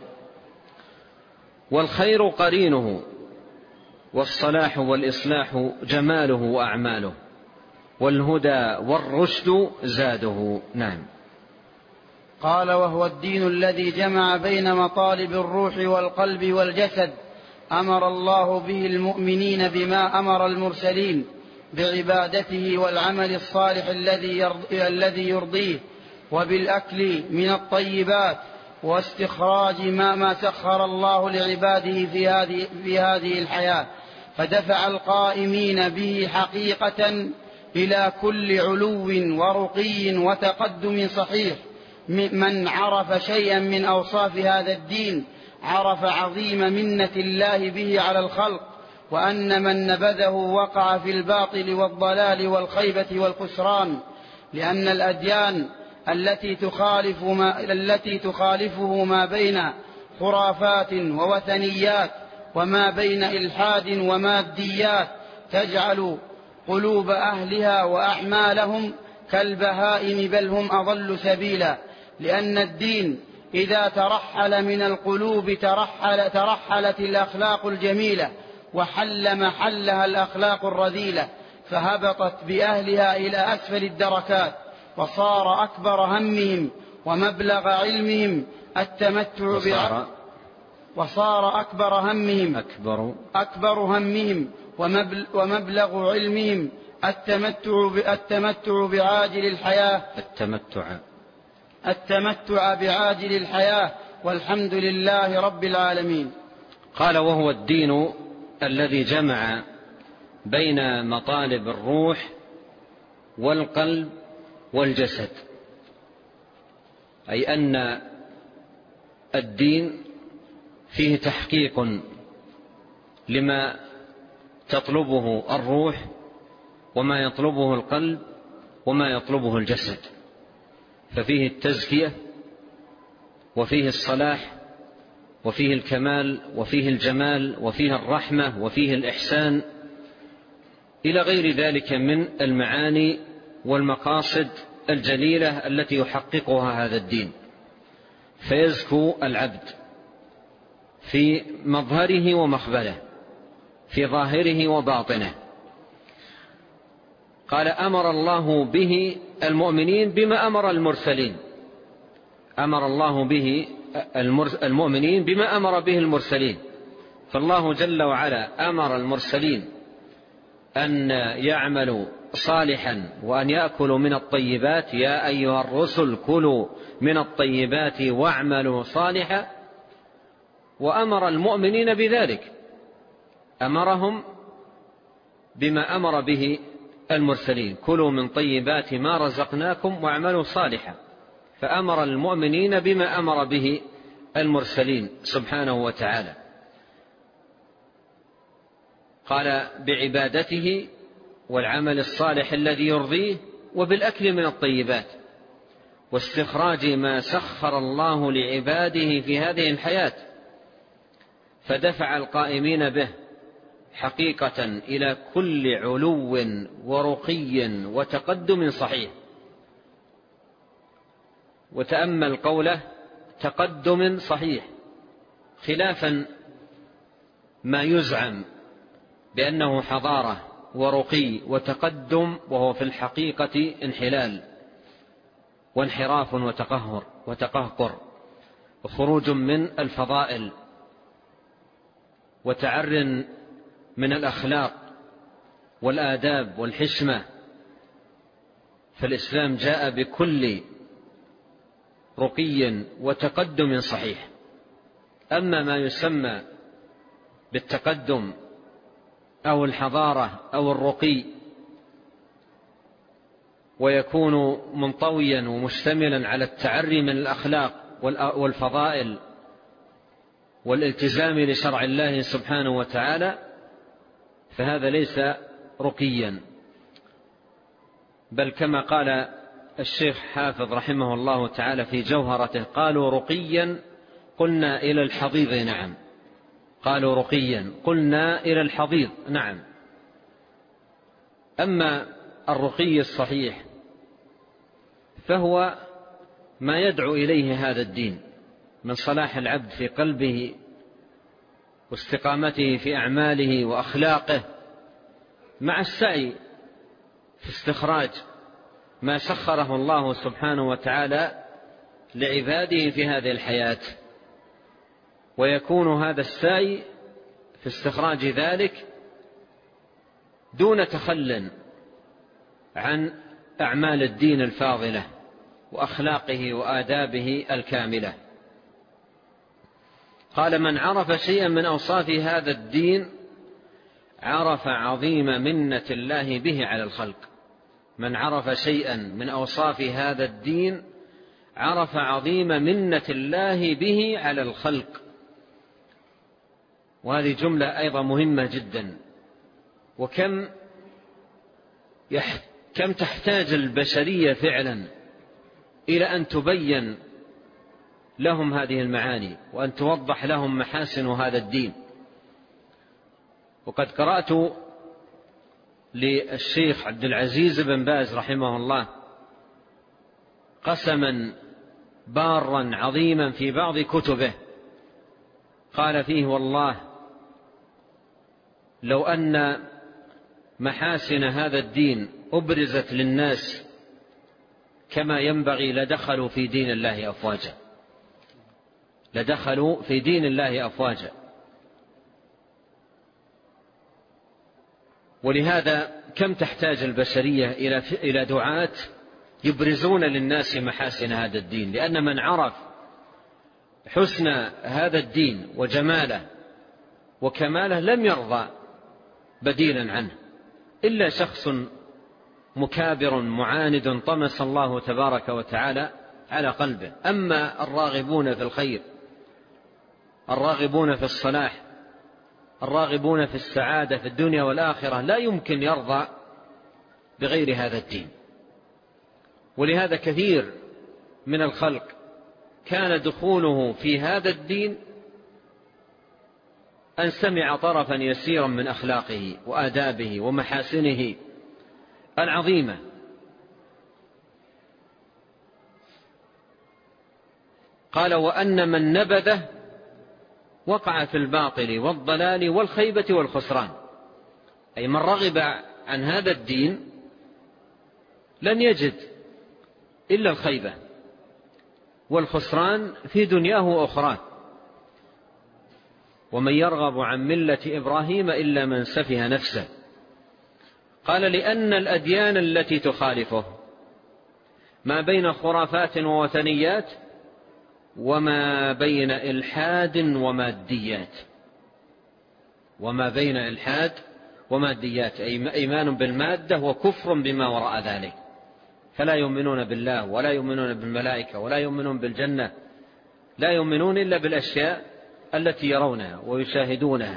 والخير قرينه، والصلاح والإصلاح جماله وأعماله، والهدى والرشد زاده. نعم. قال: وهو الدين الذي جمع بين مطالب الروح والقلب والجسد، أمر الله به المؤمنين بما أمر المرسلين بعبادته والعمل الصالح الذي يرضيه، وبالأكل من الطيبات، واستخراج ما ما سخر الله لعباده في هذه, في هذه الحياة، فدفع القائمين به حقيقة إلى كل علو ورقي وتقدم صحيح. من عرف شيئا من أوصاف هذا الدين عرف عظيم منة الله به على الخلق، وأن من نبذه وقع في الباطل والضلال والخيبة والخسران، لأن الأديان التي تخالف ما التي تخالفه ما بين خرافات ووثنيات، وما بين إلحاد وماديات، تجعل قلوب أهلها وأعمالهم كالبهائم، بل هم أضل سبيلا. لأن الدين إذا ترحل من القلوب ترحل ترحلت الأخلاق الجميلة، وحل محلها الأخلاق الرذيلة، فهبطت بأهلها إلى أسفل الدركات، وصار أكبر همهم ومبلغ علمهم التمتع وصار, وصار أكبر همهم أكبر, أكبر همهم ومبلغ علمهم التمتع التمتع بعاجل الحياة التمتع التمتع بعاجل الحياة والحمد لله رب العالمين. قال: وهو الدين الذي جمع بين مطالب الروح والقلب والجسد، أي أن الدين فيه تحقيق لما تطلبه الروح، وما يطلبه القلب، وما يطلبه الجسد، ففيه التزكية، وفيه الصلاح، وفيه الكمال، وفيه الجمال، وفيه الرحمة، وفيه الإحسان، إلى غير ذلك من المعاني والمقاصد الجليلة التي يحققها هذا الدين، فيزكو العبد في مظهره ومخبله، في ظاهره وباطنه. قال: أمر الله به المؤمنين بما أمر المرسلين، أمر الله به المؤمنين بما أمر به المرسلين، فالله جل وعلا أمر المرسلين أن يعملوا صالحا وأن يأكلوا من الطيبات: يا أيها الرسل كلوا من الطيبات واعملوا صالحا. وأمر المؤمنين بذلك، أمرهم بما أمر به المرسلين: كلوا من طيبات ما رزقناكم واعملوا صالحا. فأمر المؤمنين بما أمر به المرسلين سبحانه وتعالى. قال: بعبادته والعمل الصالح الذي يرضيه، وبالأكل من الطيبات، واستخراج ما سخر الله لعباده في هذه الحياة، فدفع القائمين به حقيقة إلى كل علو ورقي وتقدم صحيح. وتأمل قوله تقدم صحيح، خلافا ما يزعم بأنه حضارة ورقي وتقدم، وهو في الحقيقة انحلال وانحراف وتقهر وتقهقر وخروج من الفضائل وتعر من الأخلاق والآداب والحشمة. فالإسلام جاء بكل رقي وتقدم صحيح. أما ما يسمى بالتقدم أو الحضارة أو الرقي ويكون منطويا ومشتملا على التعري من الأخلاق والفضائل والالتزام لشرع الله سبحانه وتعالى، فهذا ليس رقيا، بل كما قال الشيخ حافظ رحمه الله تعالى في جوهرته: قالوا رقيا قلنا إلى الحضيض نعم. قالوا رقيا قلنا إلى الحضيض نعم. أما الرقي الصحيح فهو ما يدعو إليه هذا الدين من صلاح العبد في قلبه واستقامته في أعماله وأخلاقه، مع السعي في استخراج ما سخره الله سبحانه وتعالى لعباده في هذه الحياة. ويكون هذا السعي في استخراج ذلك دون تخل عن أعمال الدين الفاضلة وأخلاقه وآدابه الكاملة. قال: من عرف شيئا من أوصاف هذا الدين عرف عظيم منة الله به على الخلق. من عرف شيئا من أوصاف هذا الدين عرف عظيم منة الله به على الخلق. وهذه جملة أيضا مهمة جدا. وكم يح... كم تحتاج البشرية فعلا إلى أن تبين لهم هذه المعاني وأن توضح لهم محاسن هذا الدين. وقد قرأت للشيخ عبد العزيز بن باز رحمه الله قسما بارا عظيما في بعض كتبه، قال فيه: والله لو أن محاسن هذا الدين أبرزت للناس كما ينبغي لدخلوا في دين الله أفواجا. لدخلوا في دين الله أفواجا. ولهذا كم تحتاج البشرية إلى دعاة يبرزون للناس محاسن هذا الدين، لأن من عرف حسن هذا الدين وجماله وكماله لم يرضى بديلا عنه إلا شخص مكابر معاند طمس الله تبارك وتعالى على قلبه. أما الراغبون في الخير، الراغبون في الصلاح، الراغبون في السعادة في الدنيا والآخرة، لا يمكن يرضى بغير هذا الدين. ولهذا كثير من الخلق كان دخوله في هذا الدين أن سمع طرفا يسيرا من أخلاقه وآدابه ومحاسنه العظيمة. قال: وأن من نبذه وقع في الباطل والضلال والخيبة والخسران. أي من رغب عن هذا الدين لن يجد إلا الخيبة والخسران في دنياه وأخراه. ومن يرغب عن ملة إبراهيم إلا من سفه نفسه. قال: لأن الأديان التي تخالفه ما بين خرافات ووثنيات وما بين إلحاد وماديات. وما بين إلحاد وماديات أي إيمان بالمادة وكفر بما وراء ذلك. فلا يؤمنون بالله ولا يؤمنون بالملائكة ولا يؤمنون بالجنة، لا يؤمنون إلا بالأشياء التي يرونها ويشاهدونها.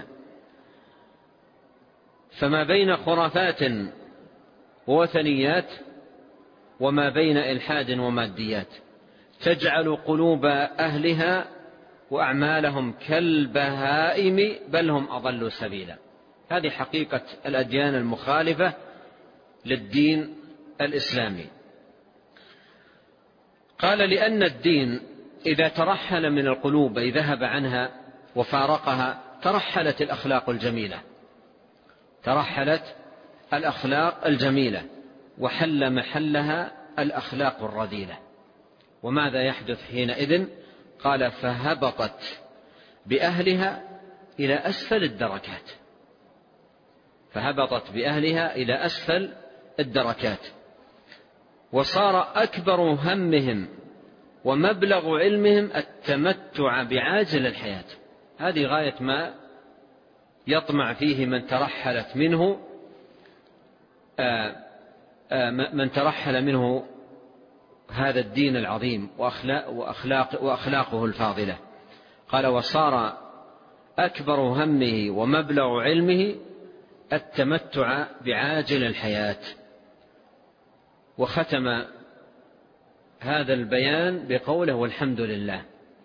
فما بين خرافات ووثنيات وما بين إلحاد وماديات تجعل قلوب أهلها وأعمالهم كالبهائم بل هم أضلوا سبيلا. هذه حقيقة الأديان المخالفة للدين الإسلامي. قال: لأن الدين إذا ترحل من القلوب أي ذهب عنها وفارقها ترحلت الأخلاق الجميلة. ترحلت الأخلاق الجميلة وحل محلها الأخلاق الرذيلة. وماذا يحدث حينئذ؟ قال: فهبطت بأهلها إلى أسفل الدركات. فهبطت بأهلها إلى أسفل الدركات. وصار أكبر همهم ومبلغ علمهم التمتع بعاجل الحياة. هذه غاية ما يطمع فيه من ترحلت منه من ترحل منه هذا الدين العظيم وأخلاق وأخلاق وأخلاقه الفاضلة. قال: وصار أكبر همه ومبلغ علمه التمتع بعاجل الحياة. وختم هذا البيان بقوله والحمد لله،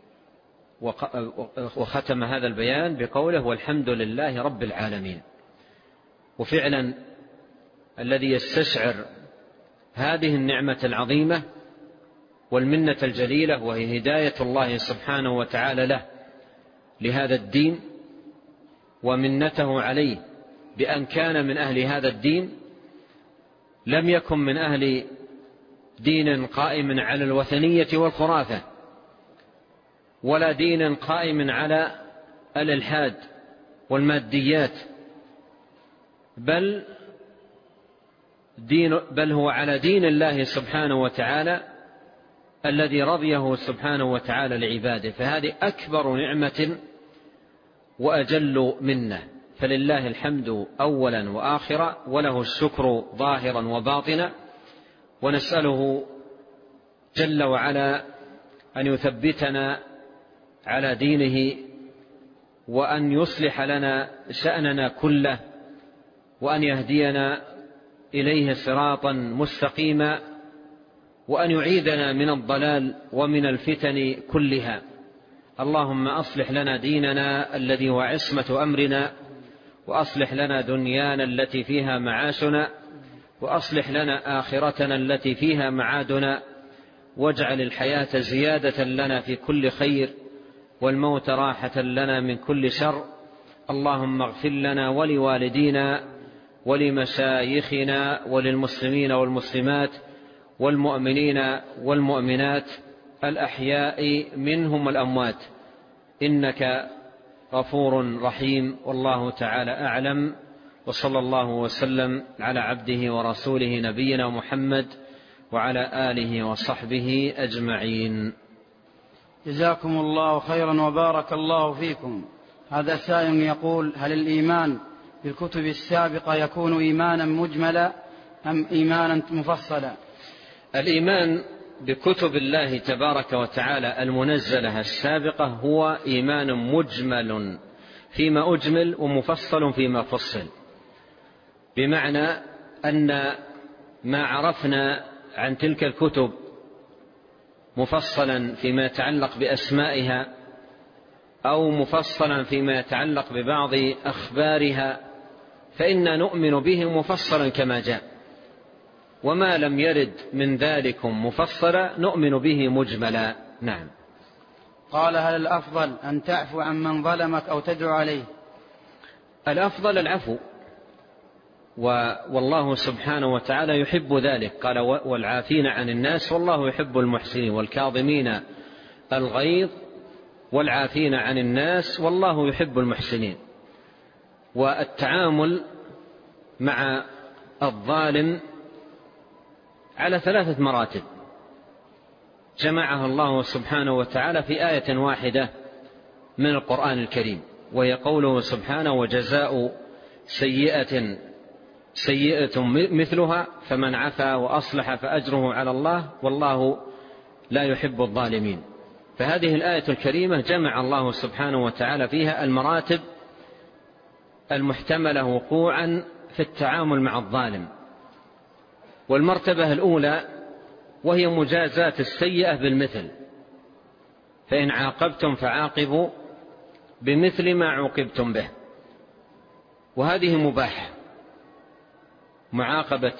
وختم هذا البيان بقوله والحمد لله رب العالمين. وفعلا الذي يستشعر هذه النعمة العظيمة والمنة الجليلة وهي هداية الله سبحانه وتعالى له لهذا الدين ومنته عليه بأن كان من أهل هذا الدين، لم يكن من أهل دين قائم على الوثنية والخرافة، ولا دين قائم على الإلحاد والماديات، بل دين بل هو على دين الله سبحانه وتعالى الذي رضيه سبحانه وتعالى لعباده. فهذه أكبر نعمة وأجل منه، فلله الحمد أولا وآخرا، وله الشكر ظاهرا وباطنا. ونسأله جل وعلا أن يثبتنا على دينه، وأن يصلح لنا شأننا كله، وأن يهدينا إليه صراطا مستقيما، وأن يعيذنا من الضلال ومن الفتن كلها. اللهم أصلح لنا ديننا الذي هو عصمة أمرنا، وأصلح لنا دنيانا التي فيها معاشنا، وأصلح لنا آخرتنا التي فيها معادنا، واجعل الحياة زيادة لنا في كل خير، والموت راحة لنا من كل شر. اللهم اغفر لنا ولوالدينا ولمشايخنا وللمسلمين والمسلمات والمؤمنين والمؤمنات الأحياء منهم والأموات، إنك غفور رحيم. والله تعالى أعلم، وصلى الله وسلم على عبده ورسوله نبينا محمد وعلى آله وصحبه أجمعين. جزاكم الله خيرا وبارك الله فيكم. هذا سائل يقول: هل الإيمان بالكتب السابقة يكون إيمانا مجملا أم إيمانا مفصلا؟ الإيمان بكتب الله تبارك وتعالى المنزلة السابقة هو إيمان مجمل فيما أجمل ومفصل فيما فصل، بمعنى أن ما عرفنا عن تلك الكتب مفصلا فيما يتعلق بأسمائها أو مفصلا فيما يتعلق ببعض أخبارها فإنا نؤمن به مفصلا كما جاء، وما لم يرد من ذلك مفصلا نؤمن به مجملا. نعم. قال: هل الأفضل أن تعفو عن من ظلمك أو تدعو عليه؟ الأفضل العفو، والله سبحانه وتعالى يحب ذلك. قال: والعافين عن الناس والله يحب المحسنين، والكاظمين الغيظ والعافين عن الناس والله يحب المحسنين. والتعامل مع الظالم على ثلاثة مراتب جمعها الله سبحانه وتعالى في آية واحدة من القرآن الكريم، وهي قوله سبحانه: وجزاء سيئة سيئة مثلها فمن عفا وأصلح فأجره على الله والله لا يحب الظالمين. فهذه الآية الكريمة جمع الله سبحانه وتعالى فيها المراتب المحتملة وقوعا في التعامل مع الظالم. والمرتبة الأولى وهي مجازات السيئة بالمثل، فإن عاقبتم فعاقبوا بمثل ما عوقبتم به، وهذه مباحة. معاقبة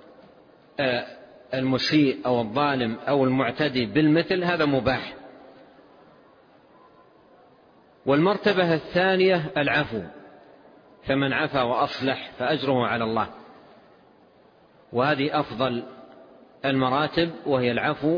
المسيء أو الظالم أو المعتدي بالمثل هذا مباح. والمرتبة الثانية العفو، فمن عفا وأصلح فأجره على الله، وهذه أفضل المراتب، وهي العفو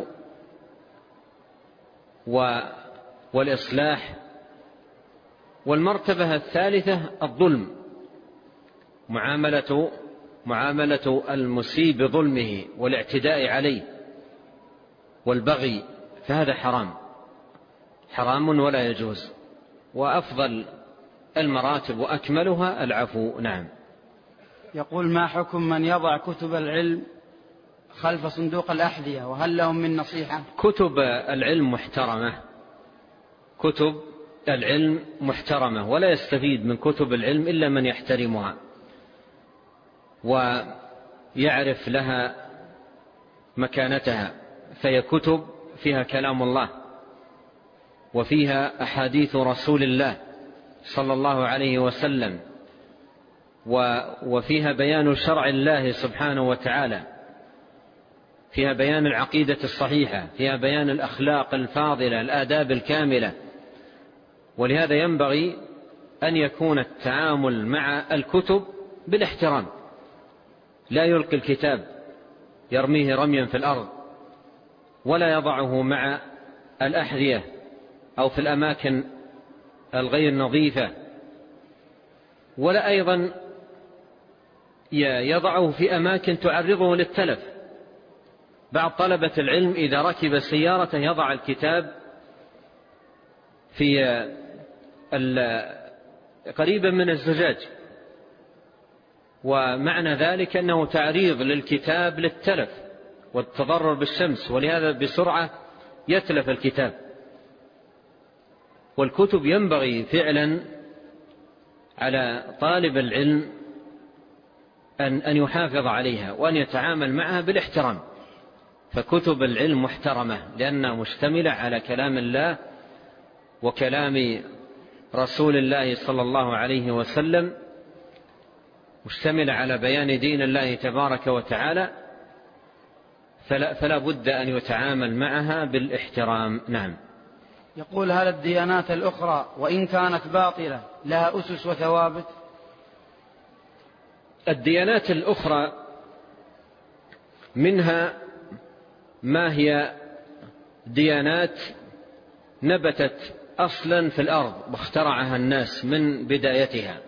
والإصلاح. والمرتبة الثالثة الظلم، معاملة معاملة المسيء بظلمه والاعتداء عليه والبغي، فهذا حرام حرام ولا يجوز. وأفضل المراتب وأكملها العفو. نعم. يقول: ما حكم من يضع كتب العلم خلف صندوق الأحذية، وهل لهم من نصيحة؟ كتب العلم محترمة، كتب العلم محترمة، ولا يستفيد من كتب العلم إلا من يحترمها ويعرف لها مكانتها. فهي كتب فيها كلام الله وفيها أحاديث رسول الله صلى الله عليه وسلم، وفيها بيان شرع الله سبحانه وتعالى، فيها بيان العقيدة الصحيحة، فيها بيان الأخلاق الفاضلة، الآداب الكاملة. ولهذا ينبغي أن يكون التعامل مع الكتب بالاحترام، لا يلقي الكتاب يرميه رميا في الأرض، ولا يضعه مع الأحذية أو في الأماكن الغير نظيفة، ولا أيضا يضعه في أماكن تعرضه للتلف. بعض طلبة العلم إذا ركب سيارة يضع الكتاب في قريبا من الزجاج، ومعنى ذلك أنه تعريض للكتاب للتلف والتضرر بالشمس، ولهذا بسرعة يتلف الكتاب. والكتب ينبغي فعلا على طالب العلم أن أن يحافظ عليها وأن يتعامل معها بالاحترام، فكتب العلم محترمة لأنها مشتملة على كلام الله وكلام رسول الله صلى الله عليه وسلم، مشتملة على بيان دين الله تبارك وتعالى، فلا, فلا بد أن يتعامل معها بالاحترام. نعم. يقول: هل الديانات الأخرى وإن كانت باطلة لها أسس وثوابت؟ الديانات الأخرى منها ما هي ديانات نبتت أصلا في الأرض واخترعها الناس من بدايتها،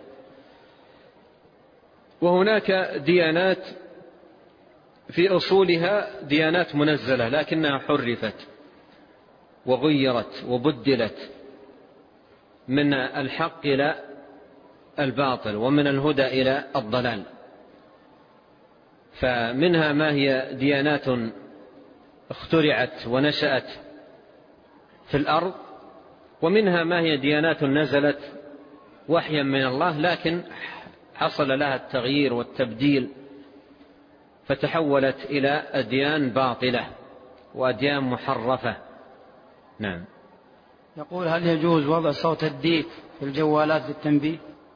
وهناك ديانات في أصولها ديانات منزلة لكنها حرفت وغيرت وبدلت من الحق إلى الباطل ومن الهدى إلى الضلال. فمنها ما هي ديانات اخترعت ونشأت في الأرض، ومنها ما هي ديانات نزلت وحيا من الله لكن حصل لها التغيير والتبديل فتحولت إلى أديان باطلة وأديان محرفة. نعم. يقول: هل يجوز وضع صوت الديك في الجوالات للتنبيه؟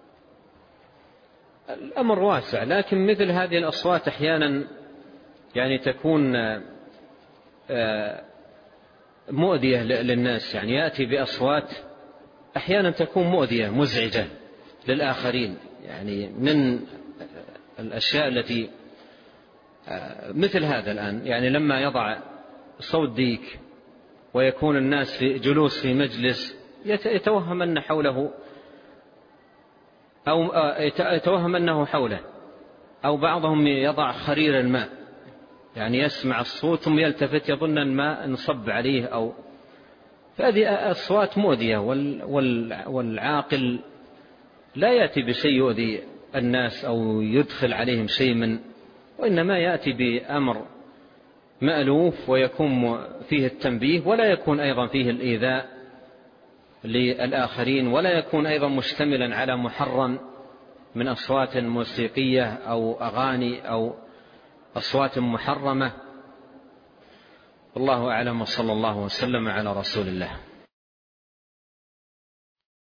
الأمر واسع، لكن مثل هذه الأصوات أحيانا يعني تكون مؤذية للناس، يعني يأتي بأصوات أحيانا تكون مؤذية مزعجة للآخرين. يعني من الأشياء التي مثل هذا الآن، يعني لما يضع صوت ديك ويكون الناس في جلوس في مجلس يتوهم أن حوله أو يتوهم أنه حوله، أو بعضهم يضع خرير الماء، يعني يسمع الصوت ثم يلتفت يظن الماء انصب عليه، أو فهذه أصوات مؤذية. والعاقل لا يأتي بشيء يؤذي الناس أو يدخل عليهم شيء من، وإنما يأتي بأمر مألوف ويكون فيه التنبيه، ولا يكون أيضا فيه الإيذاء للآخرين، ولا يكون أيضا مشتملا على محرم من أصوات موسيقية أو أغاني أو أصوات محرمة. والله أعلم، وصلى الله وسلم على رسول الله.